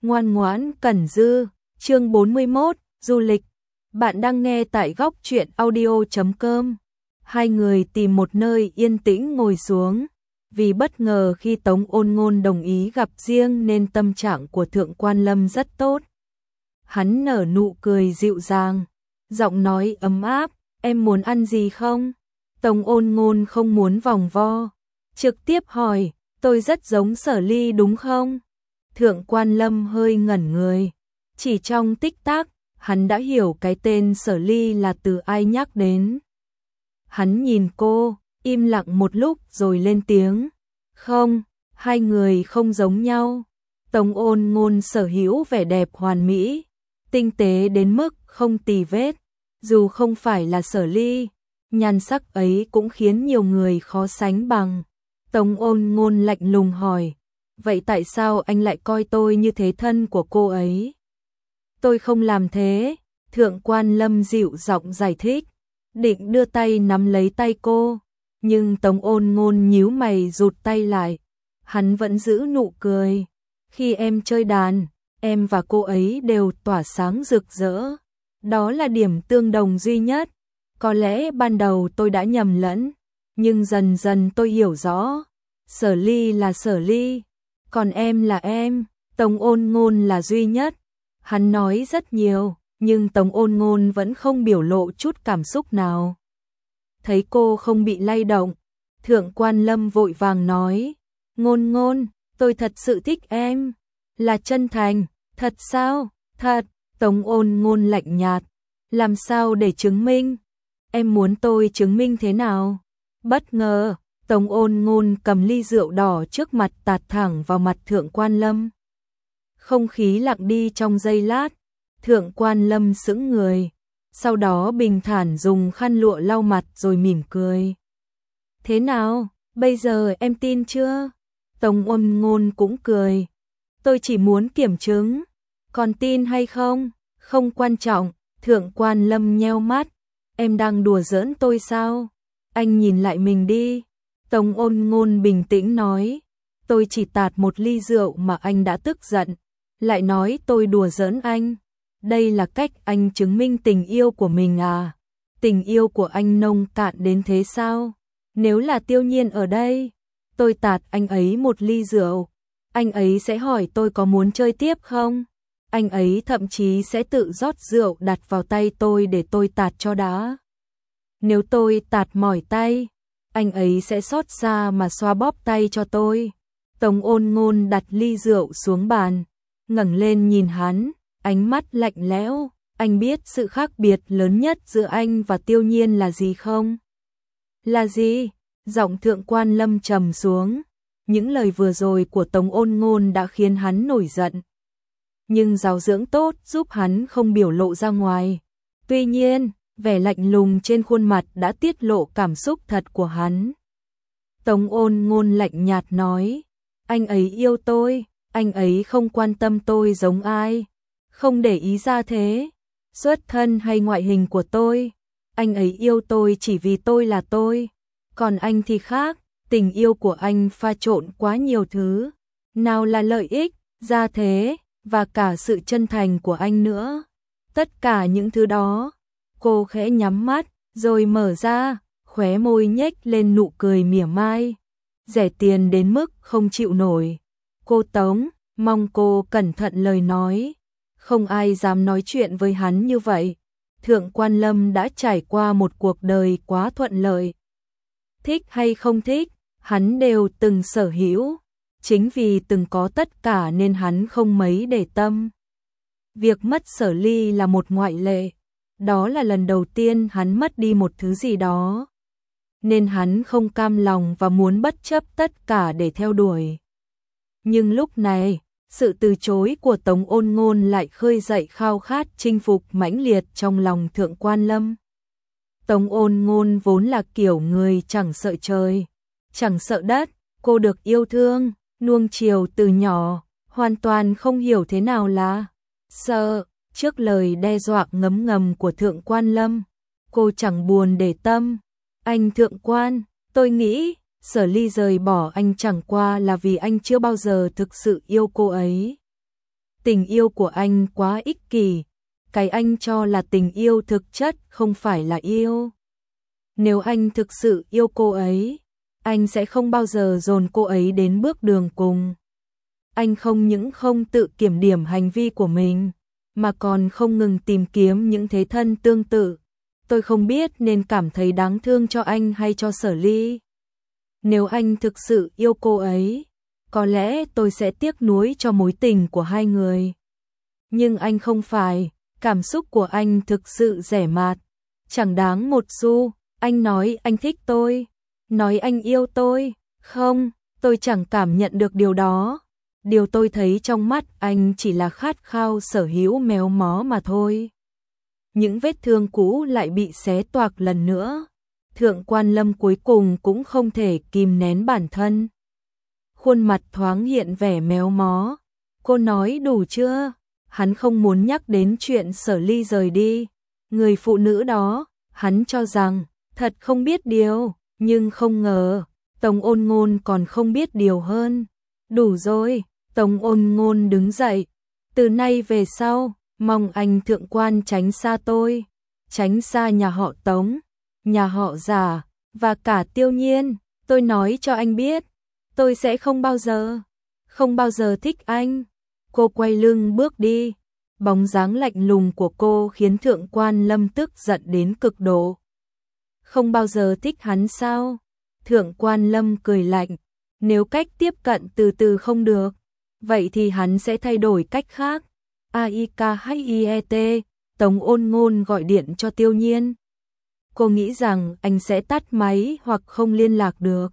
Ngoan ngoãn Cẩn Dư, chương 41, du lịch. Bạn đang nghe tại góc truyện audio.com. Hai người tìm một nơi yên tĩnh ngồi xuống. Vì bất ngờ khi Tống Ôn Ngôn đồng ý gặp riêng nên tâm trạng của Thượng Quan Lâm rất tốt. Hắn nở nụ cười dịu dàng, giọng nói ấm áp, em muốn ăn gì không? Tống Ôn Ngôn không muốn vòng vo, trực tiếp hỏi, tôi rất giống Sở Ly đúng không? Thượng Quan Lâm hơi ngẩn người, chỉ trong tích tắc, hắn đã hiểu cái tên Sở Ly là từ ai nhắc đến. Hắn nhìn cô, im lặng một lúc rồi lên tiếng, không, hai người không giống nhau. Tống Ôn Ngôn sở hữu vẻ đẹp hoàn mỹ, tinh tế đến mức không tì vết, dù không phải là Sở Ly, nhan sắc ấy cũng khiến nhiều người khó sánh bằng. Tống Ôn Ngôn lạnh lùng hỏi, vậy tại sao anh lại coi tôi như thế thân của cô ấy? Tôi không làm thế, Thượng Quan Lâm dịu giọng giải thích, định đưa tay nắm lấy tay cô, nhưng Tống Ôn Ngôn nhíu mày rụt tay lại. Hắn vẫn giữ nụ cười, khi em chơi đàn, em và cô ấy đều tỏa sáng rực rỡ. Đó là điểm tương đồng duy nhất. Có lẽ ban đầu tôi đã nhầm lẫn, nhưng dần dần tôi hiểu rõ. Sở Ly là Sở Ly, còn em là em, Tống Ôn Ngôn là duy nhất. Hắn nói rất nhiều, nhưng Tống Ôn Ngôn vẫn không biểu lộ chút cảm xúc nào. Thấy cô không bị lay động, Thượng Quan Lâm vội vàng nói, Ngôn Ngôn, tôi thật sự thích em, là chân thành. Thật sao? Thật. Tống Ôn Ngôn lạnh nhạt, làm sao để chứng minh? Em muốn tôi chứng minh thế nào? Bất ngờ, Tống Ôn Ngôn cầm ly rượu đỏ trước mặt tạt thẳng vào mặt Thượng Quan Lâm. Không khí lặng đi trong giây lát, Thượng Quan Lâm sững người, sau đó bình thản dùng khăn lụa lau mặt rồi mỉm cười. Thế nào, bây giờ em tin chưa? Tống Ôn Ngôn cũng cười. Tôi chỉ muốn kiểm chứng, còn tin hay không, không quan trọng. Thượng Quan Lâm nheo mắt, em đang đùa giỡn tôi sao? Anh nhìn lại mình đi. Tống Ôn Ngôn bình tĩnh nói, tôi chỉ tạt một ly rượu mà anh đã tức giận, lại nói tôi đùa giỡn anh. Đây là cách anh chứng minh tình yêu của mình à? Tình yêu của anh nông cạn đến thế sao? Nếu là Tiêu Nhiên ở đây, tôi tạt anh ấy một ly rượu, anh ấy sẽ hỏi tôi có muốn chơi tiếp không? Anh ấy thậm chí sẽ tự rót rượu đặt vào tay tôi để tôi tạt cho đã. Nếu tôi tạt mỏi tay, anh ấy sẽ xót xa mà xoa bóp tay cho tôi. Tống Ôn Ngôn đặt ly rượu xuống bàn, ngẩng lên nhìn hắn, ánh mắt lạnh lẽo. Anh biết sự khác biệt lớn nhất giữa anh và Tiêu Nhiên là gì không? Là gì? Giọng Thượng Quan Lâm trầm xuống. Những lời vừa rồi của Tống Ôn Ngôn đã khiến hắn nổi giận, nhưng giáo dưỡng tốt giúp hắn không biểu lộ ra ngoài. Tuy nhiên, vẻ lạnh lùng trên khuôn mặt đã tiết lộ cảm xúc thật của hắn. Tống Ôn Ngôn lạnh nhạt nói, anh ấy yêu tôi, anh ấy không quan tâm tôi giống ai, không để ý ra thế, xuất thân hay ngoại hình của tôi. Anh ấy yêu tôi chỉ vì tôi là tôi, còn anh thì khác, tình yêu của anh pha trộn quá nhiều thứ, nào là lợi ích, gia thế, và cả sự chân thành của anh nữa. Tất cả những thứ đó. Cô khẽ nhắm mắt, rồi mở ra, khóe môi nhếch lên nụ cười mỉa mai. Rẻ tiền đến mức không chịu nổi. Cô Tống, mong cô cẩn thận lời nói. Không ai dám nói chuyện với hắn như vậy. Thượng Quan Lâm đã trải qua một cuộc đời quá thuận lợi. Thích hay không thích, hắn đều từng sở hữu. Chính vì từng có tất cả nên hắn không mấy để tâm. Việc mất Sở Ly là một ngoại lệ. Đó là lần đầu tiên hắn mất đi một thứ gì đó, nên hắn không cam lòng và muốn bất chấp tất cả để theo đuổi. Nhưng lúc này, sự từ chối của Tống Ôn Ngôn lại khơi dậy khao khát chinh phục mãnh liệt trong lòng Thượng Quan Lâm. Tống Ôn Ngôn vốn là kiểu người chẳng sợ trời, chẳng sợ đất, cô được yêu thương, nuông chiều từ nhỏ, hoàn toàn không hiểu thế nào là sợ. Trước lời đe dọa ngấm ngầm của Thượng Quan Lâm, cô chẳng buồn để tâm. Anh Thượng Quan, tôi nghĩ Sở Ly rời bỏ anh chẳng qua là vì anh chưa bao giờ thực sự yêu cô ấy. Tình yêu của anh quá ích kỷ, cái anh cho là tình yêu thực chất không phải là yêu. Nếu anh thực sự yêu cô ấy, anh sẽ không bao giờ dồn cô ấy đến bước đường cùng. Anh không những không tự kiểm điểm hành vi của mình, mà còn không ngừng tìm kiếm những thế thân tương tự. Tôi không biết nên cảm thấy đáng thương cho anh hay cho Sở Ly. Nếu anh thực sự yêu cô ấy, có lẽ tôi sẽ tiếc nuối cho mối tình của hai người. Nhưng anh không phải, cảm xúc của anh thực sự rẻ mạt, chẳng đáng một xu. Anh nói anh thích tôi, nói anh yêu tôi, không, tôi chẳng cảm nhận được điều đó. Điều tôi thấy trong mắt anh chỉ là khát khao sở hữu méo mó mà thôi. Những vết thương cũ lại bị xé toạc lần nữa. Thượng Quan Lâm cuối cùng cũng không thể kìm nén bản thân. Khuôn mặt thoáng hiện vẻ méo mó. Cô nói đủ chưa? Hắn không muốn nhắc đến chuyện Sở Ly rời đi. Người phụ nữ đó, hắn cho rằng, thật không biết điều, nhưng không ngờ, Tống Ôn Ngôn còn không biết điều hơn. Đủ rồi, Tống Ôn Ngôn đứng dậy. Từ nay về sau, mong anh Thượng Quan tránh xa tôi, tránh xa nhà họ Tống, nhà họ Giả, và cả Tiêu Nhiên. Tôi nói cho anh biết, tôi sẽ không bao giờ thích anh. Cô quay lưng bước đi, bóng dáng lạnh lùng của cô khiến Thượng Quan Lâm tức giận đến cực độ. Không bao giờ thích hắn sao? Thượng Quan Lâm cười lạnh, nếu cách tiếp cận từ từ không được, vậy thì hắn sẽ thay đổi cách khác. AIKHIET, Tống Ôn Ngôn gọi điện cho Tiêu Nhiên. Cô nghĩ rằng anh sẽ tắt máy hoặc không liên lạc được.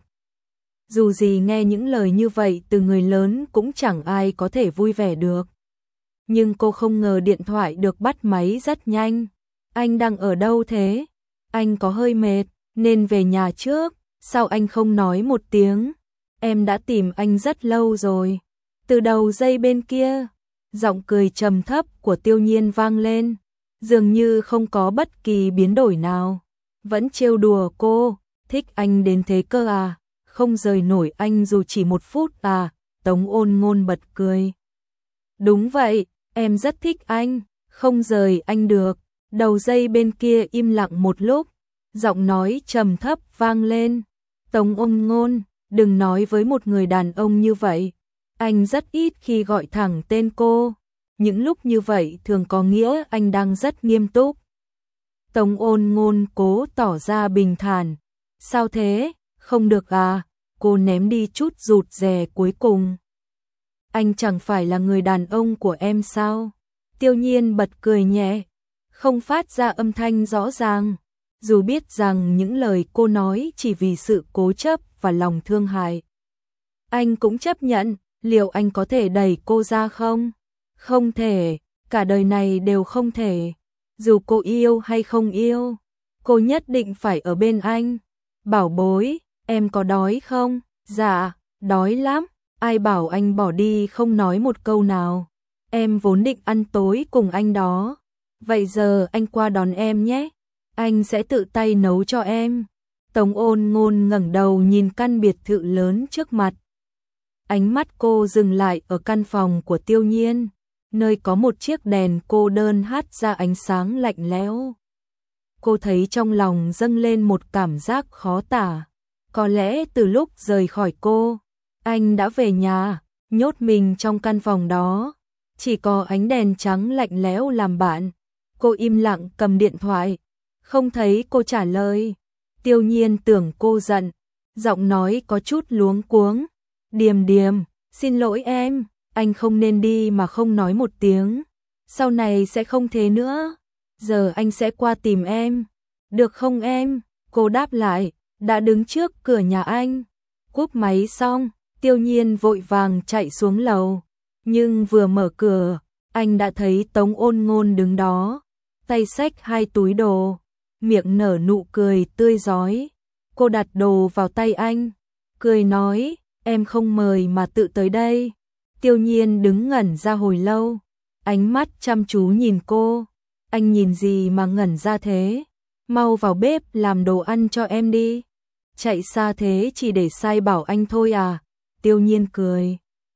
Dù gì nghe những lời như vậy từ người lớn cũng chẳng ai có thể vui vẻ được. Nhưng cô không ngờ điện thoại được bắt máy rất nhanh. Anh đang ở đâu thế? Anh có hơi mệt, nên về nhà trước. Sao anh không nói một tiếng? Em đã tìm anh rất lâu rồi. Từ đầu dây bên kia, giọng cười trầm thấp của Tiêu Nhiên vang lên, dường như không có bất kỳ biến đổi nào. Vẫn trêu đùa cô, thích anh đến thế cơ à? Không rời nổi anh dù chỉ một phút à? Tống Ôn Ngôn bật cười. Đúng vậy, em rất thích anh, không rời anh được. Đầu dây bên kia im lặng một lúc, giọng nói trầm thấp vang lên. Tống Ôn Ngôn, đừng nói với một người đàn ông như vậy. Anh rất ít khi gọi thẳng tên cô. Những lúc như vậy thường có nghĩa anh đang rất nghiêm túc. Tống Ôn Ngôn cố tỏ ra bình thản. Sao thế? Không được à? Cô ném đi chút rụt rè cuối cùng. Anh chẳng phải là người đàn ông của em sao? Tiêu Nhiên bật cười nhẹ, không phát ra âm thanh rõ ràng. Dù biết rằng những lời cô nói chỉ vì sự cố chấp và lòng thương hại. Anh cũng chấp nhận, liệu anh có thể đẩy cô ra không? Không thể, cả đời này đều không thể. Dù cô yêu hay không yêu, cô nhất định phải ở bên anh. Bảo bối, em có đói không? Dạ, đói lắm. Ai bảo anh bỏ đi không nói một câu nào. Em vốn định ăn tối cùng anh đó. Vậy giờ anh qua đón em nhé. Anh sẽ tự tay nấu cho em. Tống Ôn Ngôn ngẩng đầu nhìn căn biệt thự lớn trước mặt. Ánh mắt cô dừng lại ở căn phòng của Tiêu Nhiên, nơi có một chiếc đèn cô đơn hắt ra ánh sáng lạnh lẽo. Cô thấy trong lòng dâng lên một cảm giác khó tả. Có lẽ từ lúc rời khỏi cô, anh đã về nhà, nhốt mình trong căn phòng đó. Chỉ có ánh đèn trắng lạnh lẽo làm bạn. Cô im lặng cầm điện thoại, không thấy cô trả lời. Tiêu Nhiên tưởng cô giận, giọng nói có chút luống cuống. Điềm Điềm, xin lỗi em, anh không nên đi mà không nói một tiếng. Sau này sẽ không thế nữa. Giờ anh sẽ qua tìm em. Được không em? Cô đáp lại, đã đứng trước cửa nhà anh. Cúp máy xong, Tiêu Nhiên vội vàng chạy xuống lầu. Nhưng vừa mở cửa, anh đã thấy Tống Ôn Ngôn đứng đó, tay xách 2 túi đồ, miệng nở nụ cười tươi rói. Cô đặt đồ vào tay anh, cười nói, em không mời mà tự tới đây. Tiêu Nhiên đứng ngẩn ra hồi lâu, ánh mắt chăm chú nhìn cô. Anh nhìn gì mà ngẩn ra thế? Mau vào bếp làm đồ ăn cho em đi. Chạy xa thế chỉ để sai bảo anh thôi à? Tiêu Nhiên cười.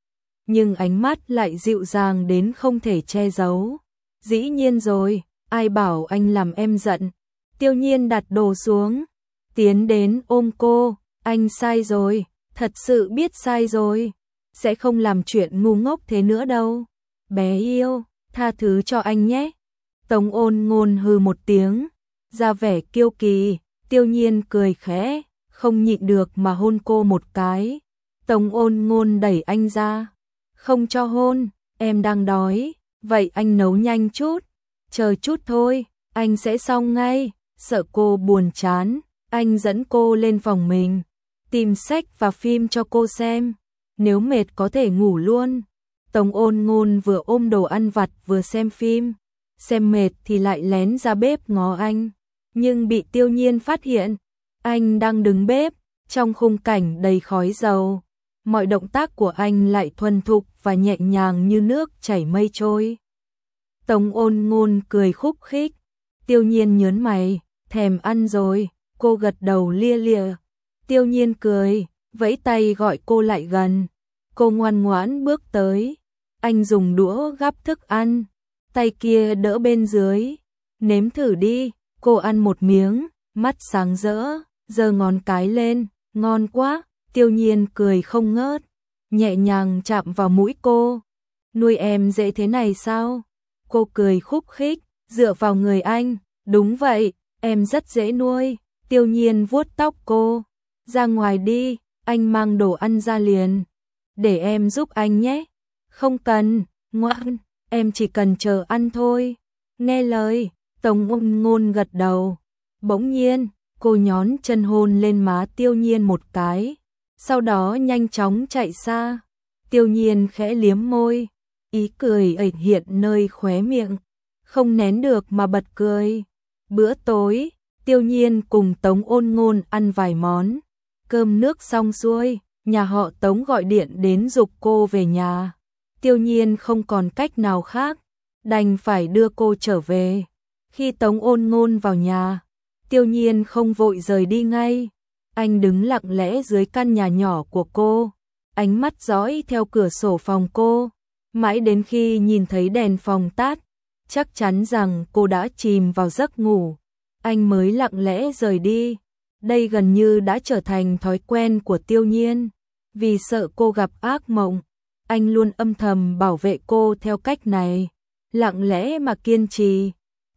nhưng ánh mắt lại dịu dàng đến không thể che giấu. Dĩ nhiên rồi, ai bảo anh làm em giận. Tiêu Nhiên đặt đồ xuống, tiến đến ôm cô, anh sai rồi, thật sự biết sai rồi, sẽ không làm chuyện ngu ngốc thế nữa đâu. Bé yêu, tha thứ cho anh nhé. Tống Ôn Ngôn hừ một tiếng, ra vẻ kiêu kỳ. Tiêu Nhiên cười khẽ, không nhịn được mà hôn cô một cái. Tống Ôn Ngôn đẩy anh ra, không cho hôn, em đang đói, vậy anh nấu nhanh chút, chờ chút thôi, anh sẽ xong ngay. Sợ cô buồn chán, anh dẫn cô lên phòng mình, tìm sách và phim cho cô xem, nếu mệt có thể ngủ luôn. Tống Ôn Ngôn vừa ôm đồ ăn vặt vừa xem phim, xem mệt thì lại lén ra bếp ngó anh, nhưng bị Tiêu Nhiên phát hiện, anh đang đứng bếp, trong khung cảnh đầy khói dầu, mọi động tác của anh lại thuần thục và nhẹ nhàng như nước chảy mây trôi. Tống Ôn Ngôn cười khúc khích, Tiêu Nhiên nhớn mày, thèm ăn rồi, cô gật đầu lia lịa. Tiêu Nhiên cười, vẫy tay gọi cô lại gần, cô ngoan ngoãn bước tới, anh dùng đũa gắp thức ăn, tay kia đỡ bên dưới, nếm thử đi. Cô ăn một miếng, mắt sáng rỡ, giơ ngón cái lên, ngon quá. Tiêu Nhiên cười không ngớt, nhẹ nhàng chạm vào mũi cô. Nuôi em dễ thế này sao? Cô cười khúc khích, dựa vào người anh, đúng vậy, em rất dễ nuôi. Tiêu Nhiên vuốt tóc cô, ra ngoài đi, anh mang đồ ăn ra liền, để em giúp anh nhé. Không cần, ngoan, em chỉ cần chờ ăn thôi. Nghe lời. Tống Ôn Ngôn gật đầu. Bỗng nhiên, cô nhón chân hôn lên má Tiêu Nhiên một cái, sau đó nhanh chóng chạy xa. Tiêu Nhiên khẽ liếm môi, ý cười ẩn hiện nơi khóe miệng, không nén được mà bật cười. Bữa tối, Tiêu Nhiên cùng Tống Ôn Ngôn ăn vài món. Cơm nước xong xuôi, nhà họ Tống gọi điện đến giục cô về nhà. Tiêu Nhiên không còn cách nào khác, đành phải đưa cô trở về. Khi Tống Ôn Ngôn vào nhà, Tiêu Nhiên không vội rời đi ngay. Anh đứng lặng lẽ dưới căn nhà nhỏ của cô, ánh mắt dõi theo cửa sổ phòng cô, mãi đến khi nhìn thấy đèn phòng tắt, chắc chắn rằng cô đã chìm vào giấc ngủ, anh mới lặng lẽ rời đi. Đây gần như đã trở thành thói quen của Tiêu Nhiên. Vì sợ cô gặp ác mộng, anh luôn âm thầm bảo vệ cô theo cách này, lặng lẽ mà kiên trì.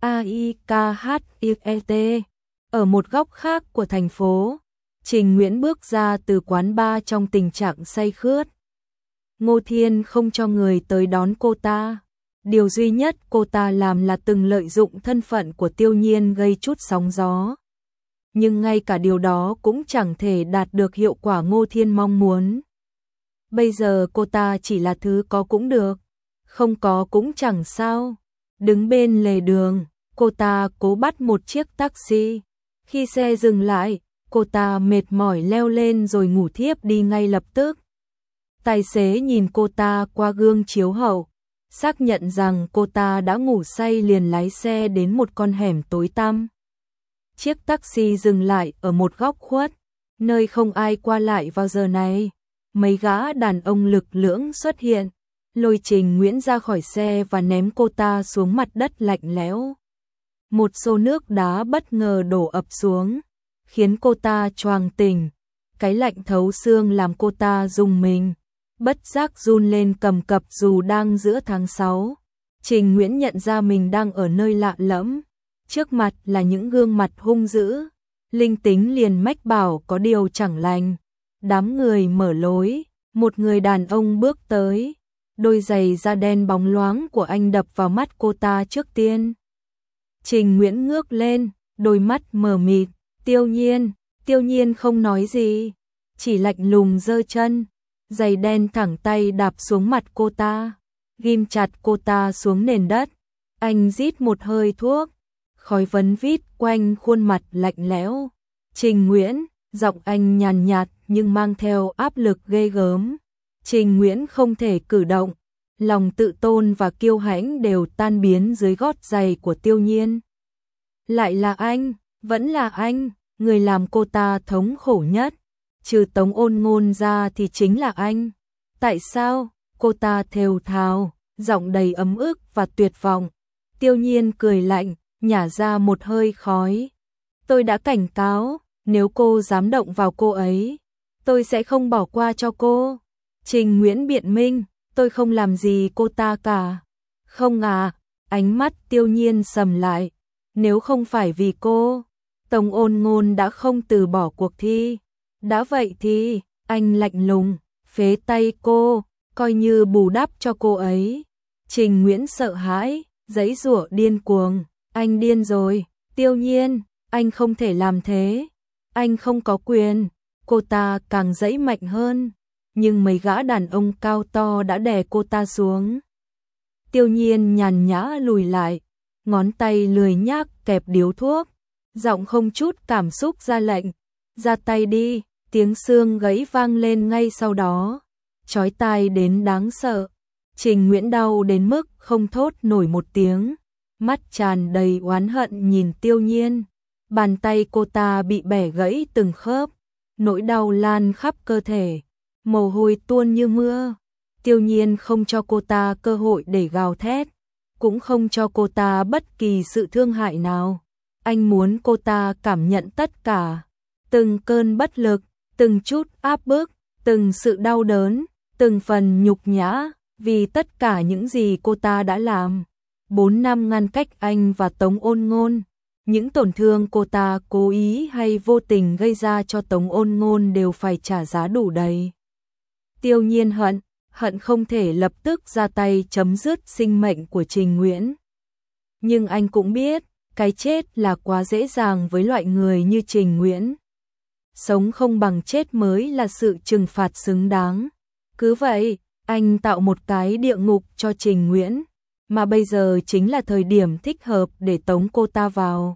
AIKHIET. Ở một góc khác của thành phố, Trình Nguyễn bước ra từ quán bar trong tình trạng say khướt. Ngô Thiên không cho người tới đón cô ta. Điều duy nhất cô ta làm là từng lợi dụng thân phận của Tiêu Nhiên gây chút sóng gió. Nhưng ngay cả điều đó cũng chẳng thể đạt được hiệu quả Ngô Thiên mong muốn. Bây giờ cô ta chỉ là thứ có cũng được, không có cũng chẳng sao. Đứng bên lề đường, cô ta cố bắt một chiếc taxi. Khi xe dừng lại, cô ta mệt mỏi leo lên rồi ngủ thiếp đi ngay lập tức. Tài xế nhìn cô ta qua gương chiếu hậu, xác nhận rằng cô ta đã ngủ say liền lái xe đến một con hẻm tối tăm. Chiếc taxi dừng lại ở một góc khuất, nơi không ai qua lại vào giờ này. Mấy gã đàn ông lực lưỡng xuất hiện, lôi Trình Nguyễn ra khỏi xe và ném cô ta xuống mặt đất lạnh lẽo. Một xô nước đá bất ngờ đổ ập xuống, khiến cô ta choàng tỉnh. Cái lạnh thấu xương làm cô ta rùng mình, bất giác run lên cầm cập dù đang giữa tháng 6. Trình Nguyễn nhận ra mình đang ở nơi lạ lẫm, trước mặt là những gương mặt hung dữ. Linh tính liền mách bảo có điều chẳng lành. Đám người mở lối, một người đàn ông bước tới. Đôi giày da đen bóng loáng của anh đập vào mắt cô ta trước tiên. Trình Nguyễn ngước lên, đôi mắt mờ mịt. Tiêu Nhiên không nói gì, chỉ lạnh lùng giơ chân, giày đen thẳng tay đạp xuống mặt cô ta, ghim chặt cô ta xuống nền đất. Anh rít một hơi thuốc, khói vấn vít quanh khuôn mặt lạnh lẽo. Trình Nguyễn, giọng anh nhàn nhạt nhưng mang theo áp lực ghê gớm. Trình Nguyễn không thể cử động, lòng tự tôn và kiêu hãnh đều tan biến dưới gót giày của Tiêu Nhiên. Lại là anh, vẫn là anh, người làm cô ta thống khổ nhất. Trừ Tống Ôn Ngôn ra thì chính là anh. Tại sao? Cô ta thều thào, giọng đầy ấm ức và tuyệt vọng. Tiêu Nhiên cười lạnh, nhả ra một hơi khói. Tôi đã cảnh cáo, nếu cô dám động vào cô ấy, tôi sẽ không bỏ qua cho cô. Trình Nguyễn biện minh, tôi không làm gì cô ta cả. Không à, ánh mắt Tiêu Nhiên sầm lại. Nếu không phải vì cô, Tống Ôn Ngôn đã không từ bỏ cuộc thi. Đã vậy thì, anh lạnh lùng, phế tay cô, coi như bù đắp cho cô ấy. Trình Nguyễn sợ hãi, giãy giụa điên cuồng. Anh điên rồi, Tiêu Nhiên, anh không thể làm thế. Anh không có quyền. Cô ta càng giãy mạnh hơn, nhưng mấy gã đàn ông cao to đã đè cô ta xuống. Tiêu Nhiên nhàn nhã lùi lại, ngón tay lười nhác kẹp điếu thuốc, giọng không chút cảm xúc ra lệnh, ra tay đi. Tiếng xương gãy vang lên ngay sau đó, chói tai đến đáng sợ. Trình Nguyễn đau đến mức không thốt nổi một tiếng, mắt tràn đầy oán hận nhìn Tiêu Nhiên. Bàn tay cô ta bị bẻ gãy từng khớp, nỗi đau lan khắp cơ thể, mồ hôi tuôn như mưa. Tiêu Nhiên không cho cô ta cơ hội để gào thét, cũng không cho cô ta bất kỳ sự thương hại nào. Anh muốn cô ta cảm nhận tất cả, từng cơn bất lực, từng chút áp bức, từng sự đau đớn, từng phần nhục nhã, vì tất cả những gì cô ta đã làm. 4 năm ngăn cách anh và Tống Ôn Ngôn, những tổn thương cô ta cố ý hay vô tình gây ra cho Tống Ôn Ngôn đều phải trả giá đủ đầy. Tiêu Nhiên hận không thể lập tức ra tay chấm dứt sinh mệnh của Trình Nguyễn. Nhưng anh cũng biết, cái chết là quá dễ dàng với loại người như Trình Nguyễn. Sống không bằng chết mới là sự trừng phạt xứng đáng. Cứ vậy, anh tạo một cái địa ngục cho Trình Nguyễn, mà bây giờ chính là thời điểm thích hợp để tống cô ta vào.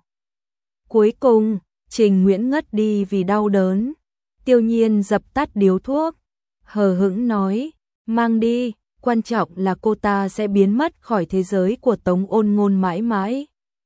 Cuối cùng, Trình Nguyễn ngất đi vì đau đớn. Tiêu Nhiên dập tắt điếu thuốc, hờ hững nói, mang đi, quan trọng là cô ta sẽ biến mất khỏi thế giới của Tống Ôn Ngôn mãi mãi.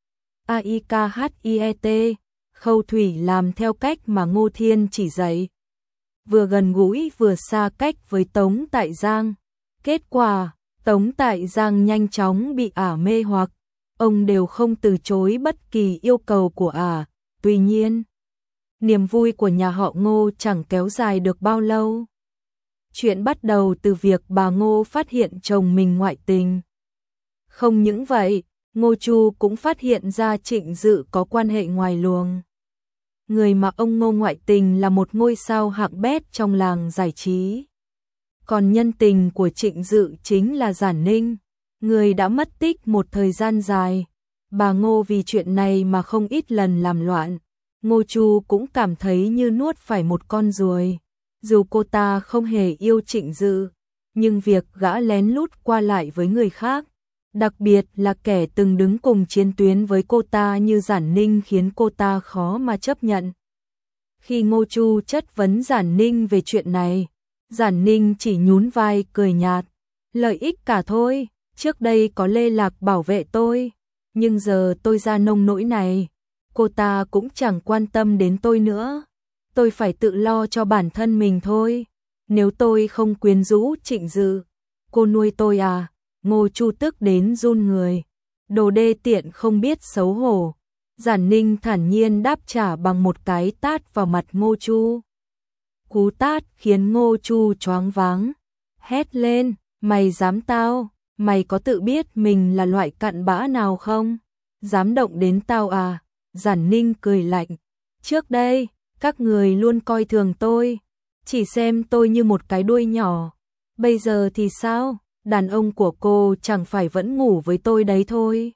AIKHIET, Khâu Thủy làm theo cách mà Ngô Thiên chỉ dạy. Vừa gần gũi vừa xa cách với Tống Tại Giang. Kết quả, Tống Tại Giang nhanh chóng bị ả mê hoặc. Ông đều không từ chối bất kỳ yêu cầu của ả. Tuy nhiên, niềm vui của nhà họ Ngô chẳng kéo dài được bao lâu. Chuyện bắt đầu từ việc bà Ngô phát hiện chồng mình ngoại tình. Không những vậy, Ngô Chu cũng phát hiện ra Trịnh Dự có quan hệ ngoài luồng. Người mà ông Ngô ngoại tình là một ngôi sao hạng bét trong làng giải trí. Còn nhân tình của Trịnh Dự chính là Giản Ninh, người đã mất tích một thời gian dài. Bà Ngô vì chuyện này mà không ít lần làm loạn. Ngô Chu cũng cảm thấy như nuốt phải một con ruồi. Dù cô ta không hề yêu Trịnh Dự, nhưng việc gã lén lút qua lại với người khác, đặc biệt là kẻ từng đứng cùng chiến tuyến với cô ta như Giản Ninh khiến cô ta khó mà chấp nhận. Khi Ngô Chu chất vấn Giản Ninh về chuyện này, Giản Ninh chỉ nhún vai cười nhạt. Lợi ích cả thôi, trước đây có Lê Lạc bảo vệ tôi, nhưng giờ tôi ra nông nỗi này, cô ta cũng chẳng quan tâm đến tôi nữa. Tôi phải tự lo cho bản thân mình thôi. Nếu tôi không quyến rũ Trịnh Dự, cô nuôi tôi à? Ngô Chu tức đến run người. Đồ đê tiện không biết xấu hổ. Giản Ninh thản nhiên đáp trả bằng một cái tát vào mặt Ngô Chu. Cú tát khiến Ngô Chu choáng váng, hét lên, mày dám tao? Mày có tự biết mình là loại cặn bã nào không? Dám động đến tao à? Giản Ninh cười lạnh. Trước đây, các người luôn coi thường tôi, chỉ xem tôi như một cái đuôi nhỏ. Bây giờ thì sao? Đàn ông của cô chẳng phải vẫn ngủ với tôi đấy thôi.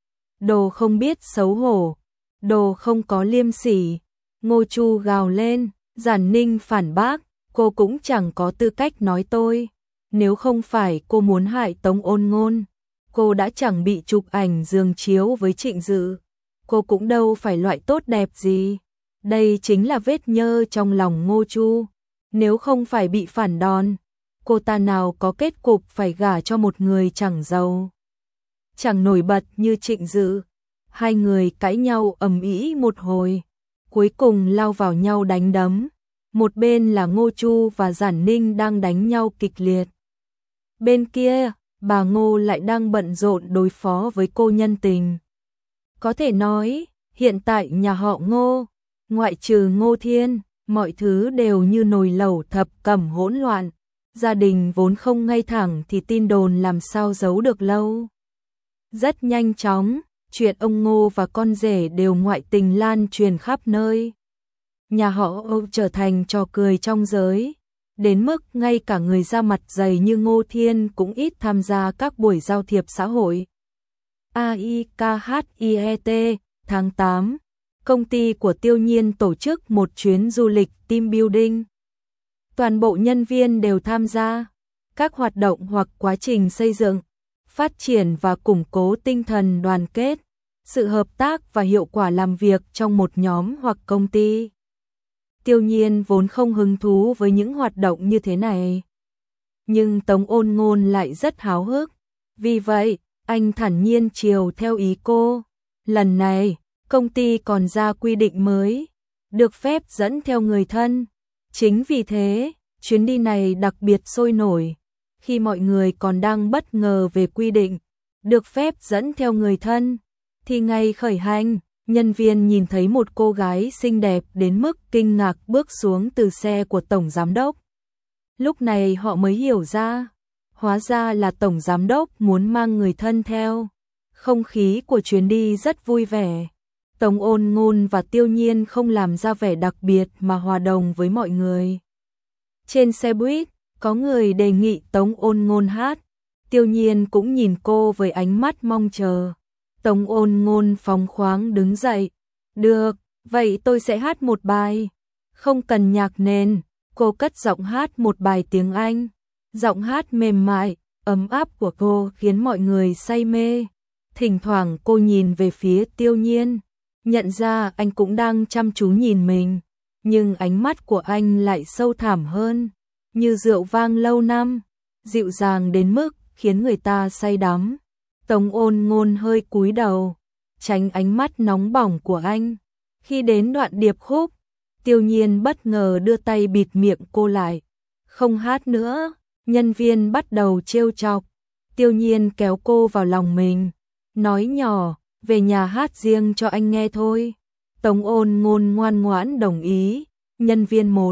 Đồ không biết xấu hổ, đồ không có liêm sỉ. Ngô Chu gào lên. Giản Ninh phản bác, cô cũng chẳng có tư cách nói tôi. Nếu không phải cô muốn hại Tống Ôn Ngôn, cô đã chẳng bị chụp ảnh giường chiếu với Trịnh Dự. Cô cũng đâu phải loại tốt đẹp gì. Đây chính là vết nhơ trong lòng Ngô Chu. Nếu không phải bị phản đòn, cô ta nào có kết cục phải gả cho một người chẳng giàu, chẳng nổi bật như Trịnh Dự. Hai người cãi nhau ầm ĩ một hồi, cuối cùng lao vào nhau đánh đấm. Một bên là Ngô Chu và Giản Ninh đang đánh nhau kịch liệt. Bên kia, bà Ngô lại đang bận rộn đối phó với cô nhân tình. Có thể nói, hiện tại nhà họ Ngô, ngoại trừ Ngô Thiên, mọi thứ đều như nồi lẩu thập cẩm hỗn loạn. Gia đình vốn không ngay thẳng thì tin đồn làm sao giấu được lâu. Rất nhanh chóng, chuyện ông Ngô và con rể đều ngoại tình lan truyền khắp nơi. Nhà họ Âu trở thành trò cười trong giới, đến mức ngay cả người da mặt dày như Ngô Thiên cũng ít tham gia các buổi giao thiệp xã hội. AIKHIET, tháng 8, công ty của Tiêu Nhiên tổ chức một chuyến du lịch team building. Toàn bộ nhân viên đều tham gia các hoạt động hoặc quá trình xây dựng, phát triển và củng cố tinh thần đoàn kết, sự hợp tác và hiệu quả làm việc trong một nhóm hoặc công ty. Tiêu Nhiên vốn không hứng thú với những hoạt động như thế này. Nhưng Tống Ôn Ngôn lại rất háo hức. Vì vậy, anh thản nhiên chiều theo ý cô. Lần này, công ty còn ra quy định mới, được phép dẫn theo người thân. Chính vì thế, chuyến đi này đặc biệt sôi nổi. Khi mọi người còn đang bất ngờ về quy định, được phép dẫn theo người thân, thì ngày khởi hành, nhân viên nhìn thấy một cô gái xinh đẹp đến mức kinh ngạc bước xuống từ xe của tổng giám đốc. Lúc này họ mới hiểu ra, hóa ra là tổng giám đốc muốn mang người thân theo. Không khí của chuyến đi rất vui vẻ. Tống Ôn Ngôn và Tiêu Nhiên không làm ra vẻ đặc biệt mà hòa đồng với mọi người. Trên xe buýt, có người đề nghị Tống Ôn Ngôn hát. Tiêu Nhiên cũng nhìn cô với ánh mắt mong chờ. Tống Ôn Ngôn phóng khoáng đứng dậy. Được, vậy tôi sẽ hát một bài. Không cần nhạc nền, cô cất giọng hát một bài tiếng Anh. Giọng hát mềm mại, ấm áp của cô khiến mọi người say mê. Thỉnh thoảng cô nhìn về phía Tiêu Nhiên, nhận ra anh cũng đang chăm chú nhìn mình. Nhưng ánh mắt của anh lại sâu thẳm hơn, như rượu vang lâu năm, dịu dàng đến mức khiến người ta say đắm. Tống Ôn Ngôn hơi cúi đầu, tránh ánh mắt nóng bỏng của anh. Khi đến đoạn điệp khúc, Tiêu Nhiên bất ngờ đưa tay bịt miệng cô lại. Không hát nữa, nhân viên bắt đầu trêu chọc. Tiêu Nhiên kéo cô vào lòng mình, nói nhỏ, về nhà hát riêng cho anh nghe thôi. Tống Ôn Ngôn ngoan ngoãn đồng ý. Nhân viên 1,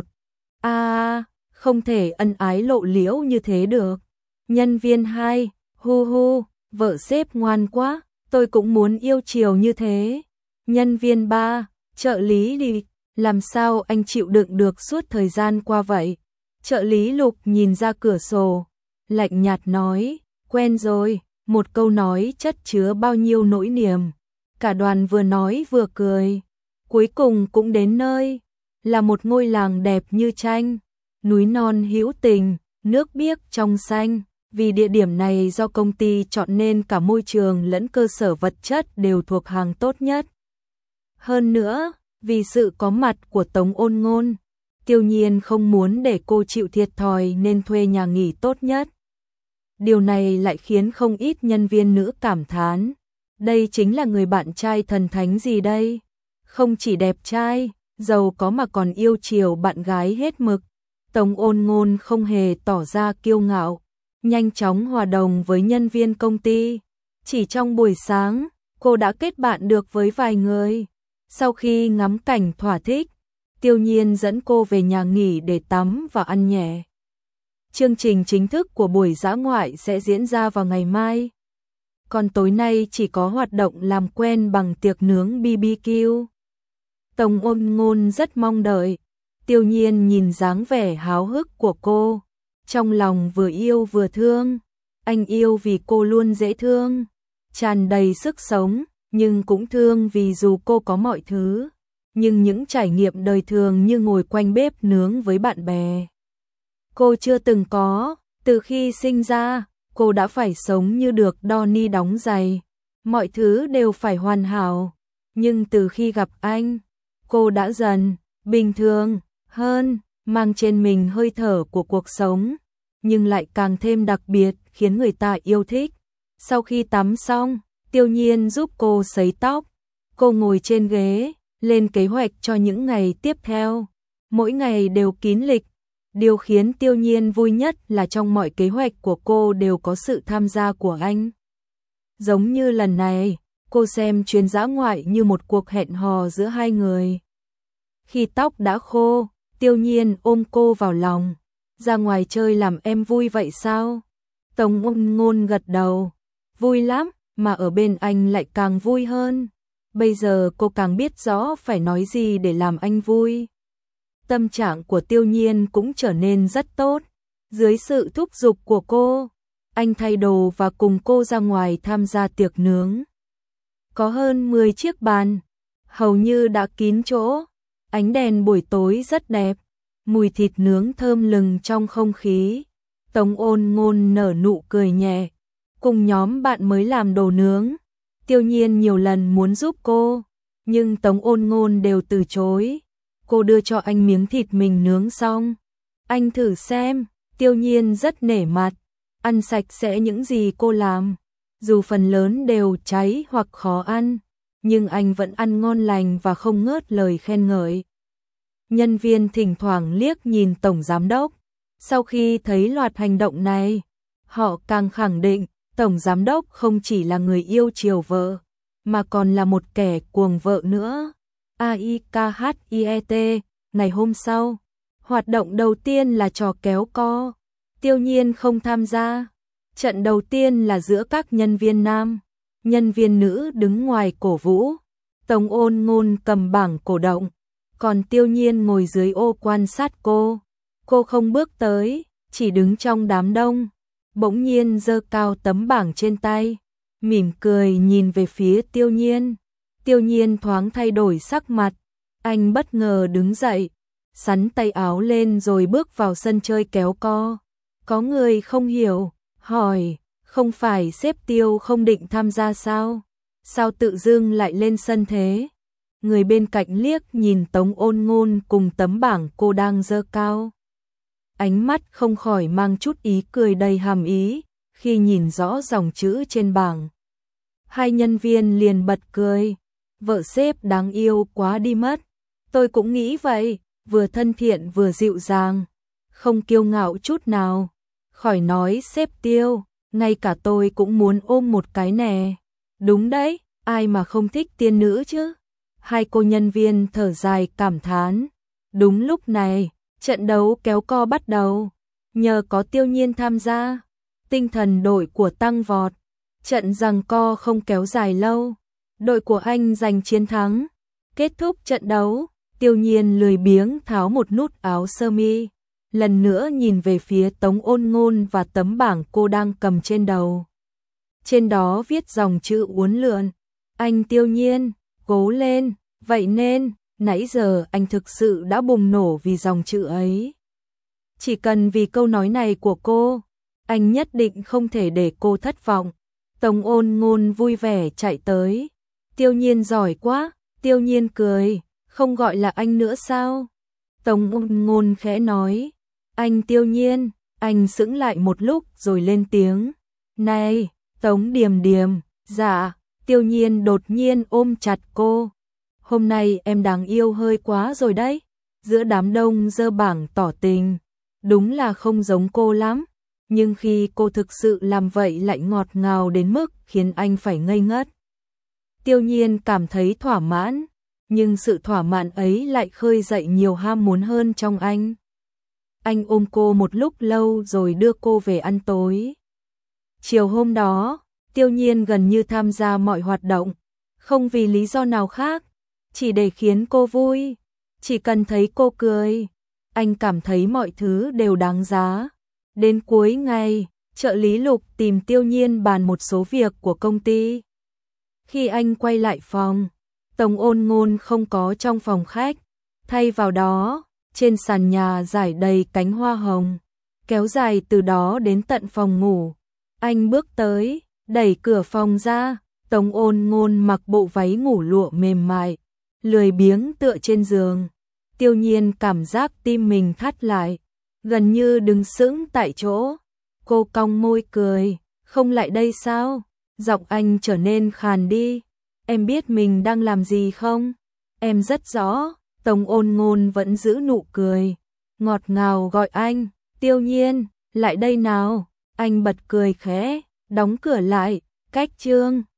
không thể ân ái lộ liễu như thế được. Nhân viên 2, hu hu, vợ sếp ngoan quá, tôi cũng muốn yêu chiều như thế. Nhân viên 3, trợ lý đi, làm sao anh chịu đựng được suốt thời gian qua vậy? Trợ lý Lục nhìn ra cửa sổ, lạnh nhạt nói, quen rồi, một câu nói chất chứa bao nhiêu nỗi niềm. Cả đoàn vừa nói vừa cười, cuối cùng cũng đến nơi, là một ngôi làng đẹp như tranh, núi non hữu tình, nước biếc trong xanh. Vì địa điểm này do công ty chọn nên cả môi trường lẫn cơ sở vật chất đều thuộc hàng tốt nhất. Hơn nữa, vì sự có mặt của Tống Ôn Ngôn, Tiêu Nhiên không muốn để cô chịu thiệt thòi nên thuê nhà nghỉ tốt nhất. Điều này lại khiến không ít nhân viên nữ cảm thán. Đây chính là người bạn trai thần thánh gì đây? Không chỉ đẹp trai, giàu có mà còn yêu chiều bạn gái hết mực. Tống Ôn Ngôn không hề tỏ ra kiêu ngạo, nhanh chóng hòa đồng với nhân viên công ty. Chỉ trong buổi sáng, cô đã kết bạn được với vài người. Sau khi ngắm cảnh thỏa thích, Tiêu Nhiên dẫn cô về nhà nghỉ để tắm và ăn nhẹ. Chương trình chính thức của buổi dã ngoại sẽ diễn ra vào ngày mai. Còn tối nay chỉ có hoạt động làm quen bằng tiệc nướng BBQ. Tống Ôn Ngôn rất mong đợi. Tiêu Nhiên nhìn dáng vẻ háo hức của cô, trong lòng vừa yêu vừa thương. Anh yêu vì cô luôn dễ thương, tràn đầy sức sống, nhưng cũng thương vì dù cô có mọi thứ, nhưng những trải nghiệm đời thường như ngồi quanh bếp nướng với bạn bè, cô chưa từng có. Từ khi sinh ra, cô đã phải sống như được Donnie đóng giày, mọi thứ đều phải hoàn hảo. Nhưng từ khi gặp anh, cô đã dần bình thường hơn, mang trên mình hơi thở của cuộc sống, nhưng lại càng thêm đặc biệt, khiến người ta yêu thích. Sau khi tắm xong, Tiêu Nhiên giúp cô sấy tóc. Cô ngồi trên ghế, lên kế hoạch cho những ngày tiếp theo. Mỗi ngày đều kín lịch. Điều khiến Tiêu Nhiên vui nhất là trong mọi kế hoạch của cô đều có sự tham gia của anh. Giống như lần này, cô xem chuyến dã ngoại như một cuộc hẹn hò giữa hai người. Khi tóc đã khô, Tiêu Nhiên ôm cô vào lòng. Ra ngoài chơi làm em vui vậy sao? Tống Ôn Ngôn gật đầu. Vui lắm, mà ở bên anh lại càng vui hơn. Bây giờ cô càng biết rõ phải nói gì để làm anh vui. Tâm trạng của Tiêu Nhiên cũng trở nên rất tốt. Dưới sự thúc giục của cô, anh thay đồ và cùng cô ra ngoài tham gia tiệc nướng. Có hơn 10 chiếc bàn, hầu như đã kín chỗ. Ánh đèn buổi tối rất đẹp, mùi thịt nướng thơm lừng trong không khí. Tống Ôn Ngôn nở nụ cười nhẹ, cùng nhóm bạn mới làm đồ nướng. Tiêu Nhiên nhiều lần muốn giúp cô, nhưng Tống Ôn Ngôn đều từ chối. Cô đưa cho anh miếng thịt mình nướng xong. Anh thử xem, Tiêu Nhiên rất nể mặt, ăn sạch sẽ những gì cô làm. Dù phần lớn đều cháy hoặc khó ăn, nhưng anh vẫn ăn ngon lành và không ngớt lời khen ngợi. Nhân viên thỉnh thoảng liếc nhìn Tổng Giám Đốc. Sau khi thấy loạt hành động này, họ càng khẳng định Tổng Giám Đốc không chỉ là người yêu chiều vợ, mà còn là một kẻ cuồng vợ nữa. AIKHIET, ngày hôm sau, hoạt động đầu tiên là trò kéo co. Tiêu Nhiên không tham gia. Trận đầu tiên là giữa các nhân viên nam, nhân viên nữ đứng ngoài cổ vũ. Tống Ôn Ngôn cầm bảng cổ động, còn Tiêu Nhiên ngồi dưới ô quan sát cô. Cô không bước tới, chỉ đứng trong đám đông. Bỗng nhiên giơ cao tấm bảng trên tay, mỉm cười nhìn về phía Tiêu Nhiên. Tiêu Nhiên thoáng thay đổi sắc mặt, anh bất ngờ đứng dậy, xắn tay áo lên rồi bước vào sân chơi kéo co. Có người không hiểu, hỏi, không phải sếp Tiêu không định tham gia sao? Sao tự dưng lại lên sân thế? Người bên cạnh liếc nhìn Tống Ôn Ngôn cùng tấm bảng cô đang giơ cao. Ánh mắt không khỏi mang chút ý cười đầy hàm ý, khi nhìn rõ dòng chữ trên bảng. Hai nhân viên liền bật cười, vợ sếp đáng yêu quá đi mất. Tôi cũng nghĩ vậy, vừa thân thiện vừa dịu dàng, không kiêu ngạo chút nào. Khỏi nói sếp Tiêu, ngay cả tôi cũng muốn ôm một cái nè. Đúng đấy, ai mà không thích tiên nữ chứ? Hai cô nhân viên thở dài cảm thán. Đúng lúc này, trận đấu kéo co bắt đầu. Nhờ có Tiêu Nhiên tham gia, tinh thần đội của tăng vọt. Trận giằng co không kéo dài lâu, đội của anh giành chiến thắng. Kết thúc trận đấu, Tiêu Nhiên lười biếng tháo một nút áo sơ mi, lần nữa nhìn về phía Tống Ôn Ngôn và tấm bảng cô đang cầm trên đầu. Trên đó viết dòng chữ uốn lượn. Anh Tiêu Nhiên, cố lên, vậy nên, nãy giờ anh thực sự đã bùng nổ vì dòng chữ ấy. Chỉ cần vì câu nói này của cô, anh nhất định không thể để cô thất vọng. Tống Ôn Ngôn vui vẻ chạy tới. Tiêu Nhiên giỏi quá, Tiêu Nhiên cười, không gọi là anh nữa sao? Tống Ôn Ngôn khẽ nói, anh Tiêu Nhiên. Anh sững lại một lúc rồi lên tiếng, này, Tống Điềm Điềm. Dạ. Tiêu Nhiên đột nhiên ôm chặt cô. Hôm nay em đáng yêu hơi quá rồi đấy. Giữa đám đông giơ bảng tỏ tình, đúng là không giống cô lắm. Nhưng khi cô thực sự làm vậy lại ngọt ngào đến mức khiến anh phải ngây ngất. Tiêu Nhiên cảm thấy thỏa mãn, nhưng sự thỏa mãn ấy lại khơi dậy nhiều ham muốn hơn trong anh. Anh ôm cô một lúc lâu rồi đưa cô về ăn tối. Chiều hôm đó, Tiêu Nhiên gần như tham gia mọi hoạt động, không vì lý do nào khác, chỉ để khiến cô vui. Chỉ cần thấy cô cười, anh cảm thấy mọi thứ đều đáng giá. Đến cuối ngày, trợ lý Lục tìm Tiêu Nhiên bàn một số việc của công ty. Khi anh quay lại phòng, Tống Ôn Ngôn không có trong phòng khách, thay vào đó, trên sàn nhà rải đầy cánh hoa hồng, kéo dài từ đó đến tận phòng ngủ. Anh bước tới, đẩy cửa phòng ra, Tống Ôn Ngôn mặc bộ váy ngủ lụa mềm mại, lười biếng tựa trên giường. Tiêu Nhiên cảm giác tim mình thắt lại, gần như đứng sững tại chỗ. Cô cong môi cười, không lại đây sao? Giọng anh trở nên khàn đi. Em biết mình đang làm gì không? Em rất rõ. Tống Ôn Ngôn vẫn giữ nụ cười. ngọt ngào gọi anh, Tiêu Nhiên, lại đây nào. Anh bật cười khẽ, đóng cửa lại, cách Trương